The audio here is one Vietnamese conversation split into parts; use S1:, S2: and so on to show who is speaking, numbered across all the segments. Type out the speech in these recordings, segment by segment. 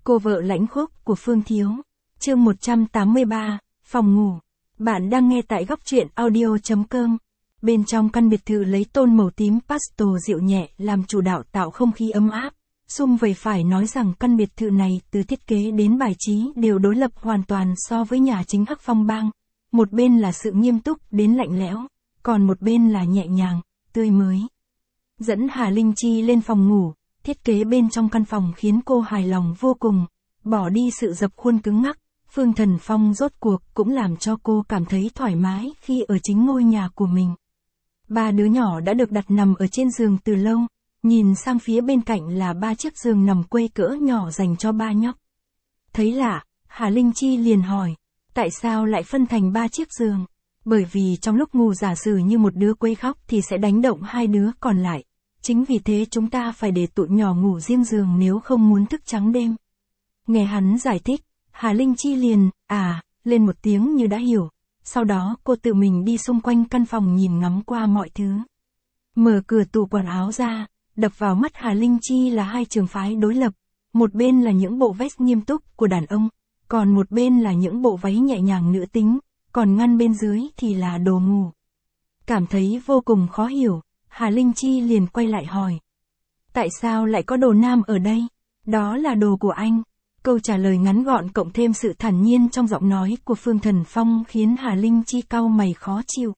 S1: Cô vợ lãnh khốc của Phương Thiếu. Chương 183, phòng ngủ. Bạn đang nghe tại góc truyện audio.com. Bên trong căn biệt thự lấy tôn màu tím pastel dịu nhẹ làm chủ đạo tạo không khí ấm áp. Sum vầy phải nói rằng căn biệt thự này từ thiết kế đến bài trí đều đối lập hoàn toàn so với nhà chính Hắc Phong Bang. Một bên là sự nghiêm túc đến lạnh lẽo, còn một bên là nhẹ nhàng, tươi mới. Dẫn Hà Linh Chi lên phòng ngủ, thiết kế bên trong căn phòng khiến cô hài lòng vô cùng, bỏ đi sự dập khuôn cứng ngắc. Phương Thần Phong rốt cuộc cũng làm cho cô cảm thấy thoải mái khi ở chính ngôi nhà của mình. Ba đứa nhỏ đã được đặt nằm ở trên giường từ lâu, nhìn sang phía bên cạnh là ba chiếc giường nằm quây cỡ nhỏ dành cho ba nhóc. Thấy lạ, Hà Linh Chi liền hỏi, tại sao lại phân thành ba chiếc giường? Bởi vì trong lúc ngủ giả sử như một đứa quấy khóc thì sẽ đánh động hai đứa còn lại. Chính vì thế chúng ta phải để tụi nhỏ ngủ riêng giường nếu không muốn thức trắng đêm. Nghe hắn giải thích, Hà Linh Chi liền, lên một tiếng như đã hiểu. Sau đó cô tự mình đi xung quanh căn phòng nhìn ngắm qua mọi thứ. Mở cửa tủ quần áo ra, đập vào mắt Hà Linh Chi là hai trường phái đối lập. Một bên là những bộ vest nghiêm túc của đàn ông, còn một bên là những bộ váy nhẹ nhàng nữ tính, còn ngăn bên dưới thì là đồ ngủ. Cảm thấy vô cùng khó hiểu, Hà Linh Chi liền quay lại hỏi. Tại sao lại có đồ nam ở đây? Đó là đồ của anh. Câu trả lời ngắn gọn cộng thêm sự thản nhiên trong giọng nói của Phương Thần Phong khiến Hà Linh Chi cau mày khó chịu.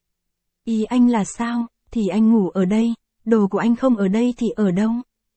S1: Ý anh là sao? Thì anh ngủ ở đây, đồ của anh không ở đây thì ở đâu?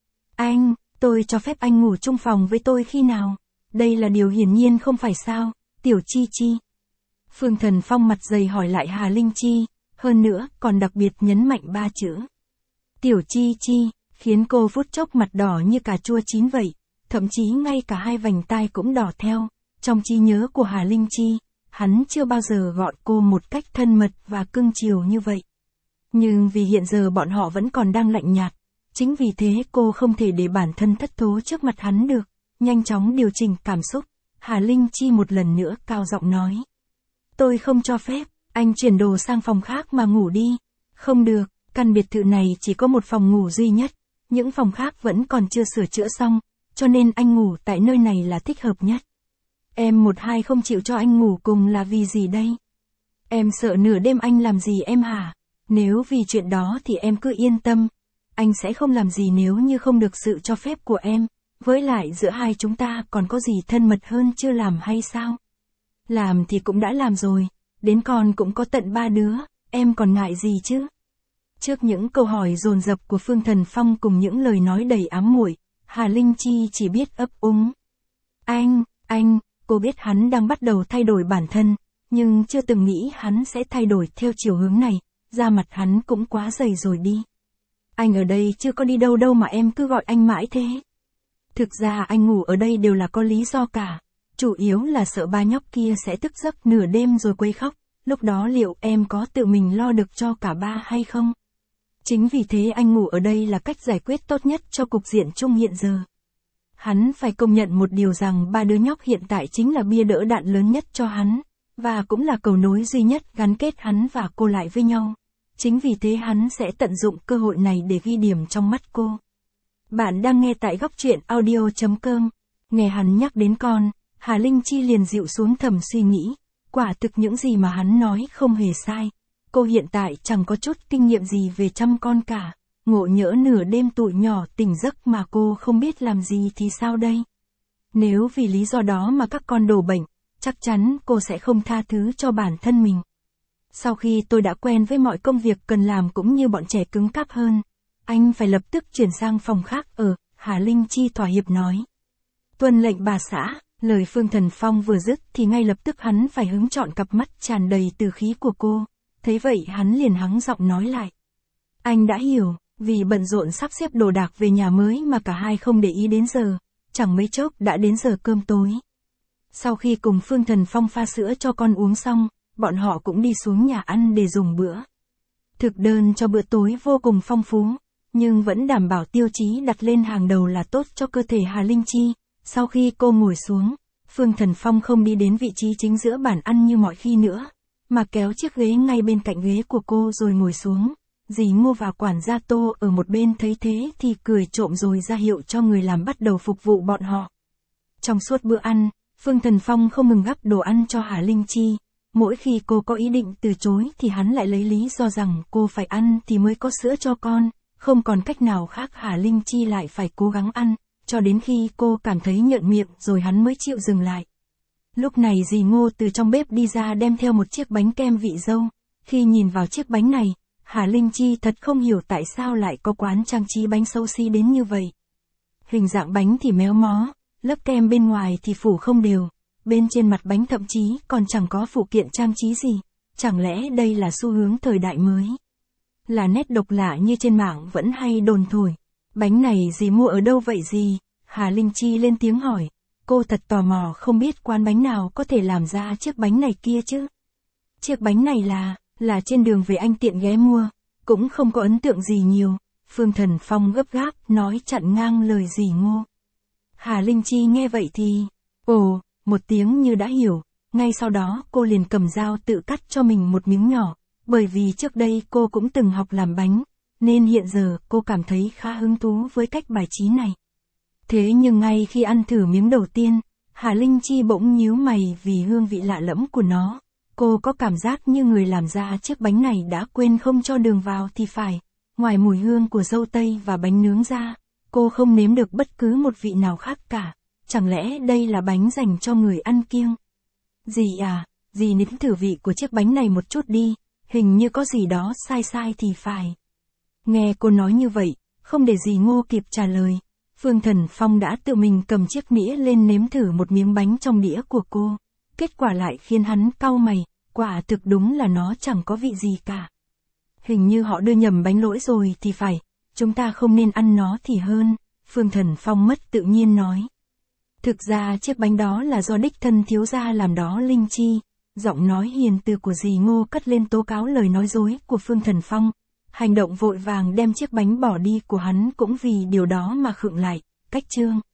S1: Anh, tôi cho phép anh ngủ chung phòng với tôi khi nào? Đây là điều hiển nhiên không phải sao, Tiểu Chi Chi. Phương Thần Phong mặt dày hỏi lại Hà Linh Chi, hơn nữa còn đặc biệt nhấn mạnh ba chữ. Tiểu Chi Chi, khiến cô phút chốc mặt đỏ như cà chua chín vậy. Thậm chí ngay cả hai vành tai cũng đỏ theo. Trong trí nhớ của Hà Linh Chi, hắn chưa bao giờ gọi cô một cách thân mật và cưng chiều như vậy. Nhưng vì hiện giờ bọn họ vẫn còn đang lạnh nhạt, chính vì thế cô không thể để bản thân thất thố trước mặt hắn được. Nhanh chóng điều chỉnh cảm xúc, Hà Linh Chi một lần nữa cao giọng nói. Tôi không cho phép, anh chuyển đồ sang phòng khác mà ngủ đi. Không được, căn biệt thự này chỉ có một phòng ngủ duy nhất, những phòng khác vẫn còn chưa sửa chữa xong. Cho nên anh ngủ tại nơi này là thích hợp nhất. Em một hai không chịu cho anh ngủ cùng là vì gì đây? Em sợ nửa đêm anh làm gì em hả? Nếu vì chuyện đó thì em cứ yên tâm. Anh sẽ không làm gì nếu như không được sự cho phép của em. Với lại giữa hai chúng ta còn có gì thân mật hơn chưa làm hay sao? Làm thì cũng đã làm rồi. Đến con cũng có tận ba đứa. Em còn ngại gì chứ? Trước những câu hỏi dồn dập của Phương Thần Phong cùng những lời nói đầy ám muội, Hà Linh Chi chỉ biết ấp úng. Anh, cô biết hắn đang bắt đầu thay đổi bản thân, nhưng chưa từng nghĩ hắn sẽ thay đổi theo chiều hướng này, da mặt hắn cũng quá dày rồi đi. Anh ở đây chưa có đi đâu đâu mà em cứ gọi anh mãi thế. Thực ra anh ngủ ở đây đều là có lý do cả, chủ yếu là sợ ba nhóc kia sẽ thức giấc nửa đêm rồi quấy khóc, lúc đó liệu em có tự mình lo được cho cả ba hay không? Chính vì thế anh ngủ ở đây là cách giải quyết tốt nhất cho cục diện chung hiện giờ. Hắn phải công nhận một điều rằng ba đứa nhóc hiện tại chính là bia đỡ đạn lớn nhất cho hắn, và cũng là cầu nối duy nhất gắn kết hắn và cô lại với nhau. Chính vì thế hắn sẽ tận dụng cơ hội này để ghi điểm trong mắt cô. Bạn đang nghe tại góc truyện audio.com. Nghe hắn nhắc đến con, Hà Linh Chi liền dịu xuống thầm suy nghĩ. Quả thực những gì mà hắn nói không hề sai. Cô hiện tại chẳng có chút kinh nghiệm gì về chăm con cả, ngộ nhỡ nửa đêm tụi nhỏ tỉnh giấc mà cô không biết làm gì thì sao đây? Nếu vì lý do đó mà các con đổ bệnh, chắc chắn cô sẽ không tha thứ cho bản thân mình. Sau khi tôi đã quen với mọi công việc cần làm cũng như bọn trẻ cứng cáp hơn, anh phải lập tức chuyển sang phòng khác ở, Hà Linh Chi thỏa hiệp nói. Tuân lệnh bà xã, lời Phương Thần Phong vừa dứt thì ngay lập tức hắn phải hứng chọn cặp mắt tràn đầy từ khí của cô. Thấy vậy hắn liền hắng giọng nói lại. Anh đã hiểu, vì bận rộn sắp xếp đồ đạc về nhà mới mà cả hai không để ý đến giờ, chẳng mấy chốc đã đến giờ cơm tối. Sau khi cùng Phương Thần Phong pha sữa cho con uống xong, bọn họ cũng đi xuống nhà ăn để dùng bữa. Thực đơn cho bữa tối vô cùng phong phú, nhưng vẫn đảm bảo tiêu chí đặt lên hàng đầu là tốt cho cơ thể Hà Linh Chi. Sau khi cô ngồi xuống, Phương Thần Phong không đi đến vị trí chính giữa bàn ăn như mọi khi nữa, mà kéo chiếc ghế ngay bên cạnh ghế của cô rồi ngồi xuống. Dì Ngô và quản gia Tô ở một bên thấy thế thì cười trộm rồi ra hiệu cho người làm bắt đầu phục vụ bọn họ. Trong suốt bữa ăn, Phương Thần Phong không ngừng gắp đồ ăn cho Hà Linh Chi. Mỗi khi cô có ý định từ chối thì hắn lại lấy lý do rằng cô phải ăn thì mới có sữa cho con, không còn cách nào khác Hà Linh Chi lại phải cố gắng ăn, cho đến khi cô cảm thấy nhợn miệng rồi hắn mới chịu dừng lại. Lúc này dì Ngô từ trong bếp đi ra đem theo một chiếc bánh kem vị dâu. Khi nhìn vào chiếc bánh này, Hà Linh Chi thật không hiểu tại sao lại có quán trang trí bánh xấu xí đến như vậy. Hình dạng bánh thì méo mó, lớp kem bên ngoài thì phủ không đều, bên trên mặt bánh thậm chí còn chẳng có phụ kiện trang trí gì. Chẳng lẽ đây là xu hướng thời đại mới? Là nét độc lạ như trên mạng vẫn hay đồn thổi. Bánh này dì mua ở đâu vậy dì? Hà Linh Chi lên tiếng hỏi. Cô thật tò mò không biết quán bánh nào có thể làm ra chiếc bánh này kia chứ. Chiếc bánh này là trên đường về anh tiện ghé mua, cũng không có ấn tượng gì nhiều. Phương Thần Phong gấp gáp nói chặn ngang lời dì Ngô. Hà Linh Chi nghe vậy thì, ồ, một tiếng như đã hiểu, ngay sau đó cô liền cầm dao tự cắt cho mình một miếng nhỏ, bởi vì trước đây cô cũng từng học làm bánh, nên hiện giờ cô cảm thấy khá hứng thú với cách bài trí này. Thế nhưng ngay khi ăn thử miếng đầu tiên, Hà Linh Chi bỗng nhíu mày vì hương vị lạ lẫm của nó. Cô có cảm giác như người làm ra chiếc bánh này đã quên không cho đường vào thì phải. Ngoài mùi hương của dâu tây và bánh nướng ra, cô không nếm được bất cứ một vị nào khác cả. Chẳng lẽ đây là bánh dành cho người ăn kiêng? Dì à, dì nếm thử vị của chiếc bánh này một chút đi, hình như có gì đó sai sai thì phải. Nghe cô nói như vậy, không để dì Ngô kịp trả lời, Phương Thần Phong đã tự mình cầm chiếc nĩa lên nếm thử một miếng bánh trong đĩa của cô. Kết quả lại khiến hắn cau mày, quả thực đúng là nó chẳng có vị gì cả. Hình như họ đưa nhầm bánh lỗi rồi thì phải, chúng ta không nên ăn nó thì hơn, Phương Thần Phong mất tự nhiên nói. Thực ra chiếc bánh đó là do đích thân thiếu gia làm đó Linh Chi. Giọng nói hiền từ của dì Ngô cất lên tố cáo lời nói dối của Phương Thần Phong. Hành động vội vàng đem chiếc bánh bỏ đi của hắn cũng vì điều đó mà khựng lại. Cách chương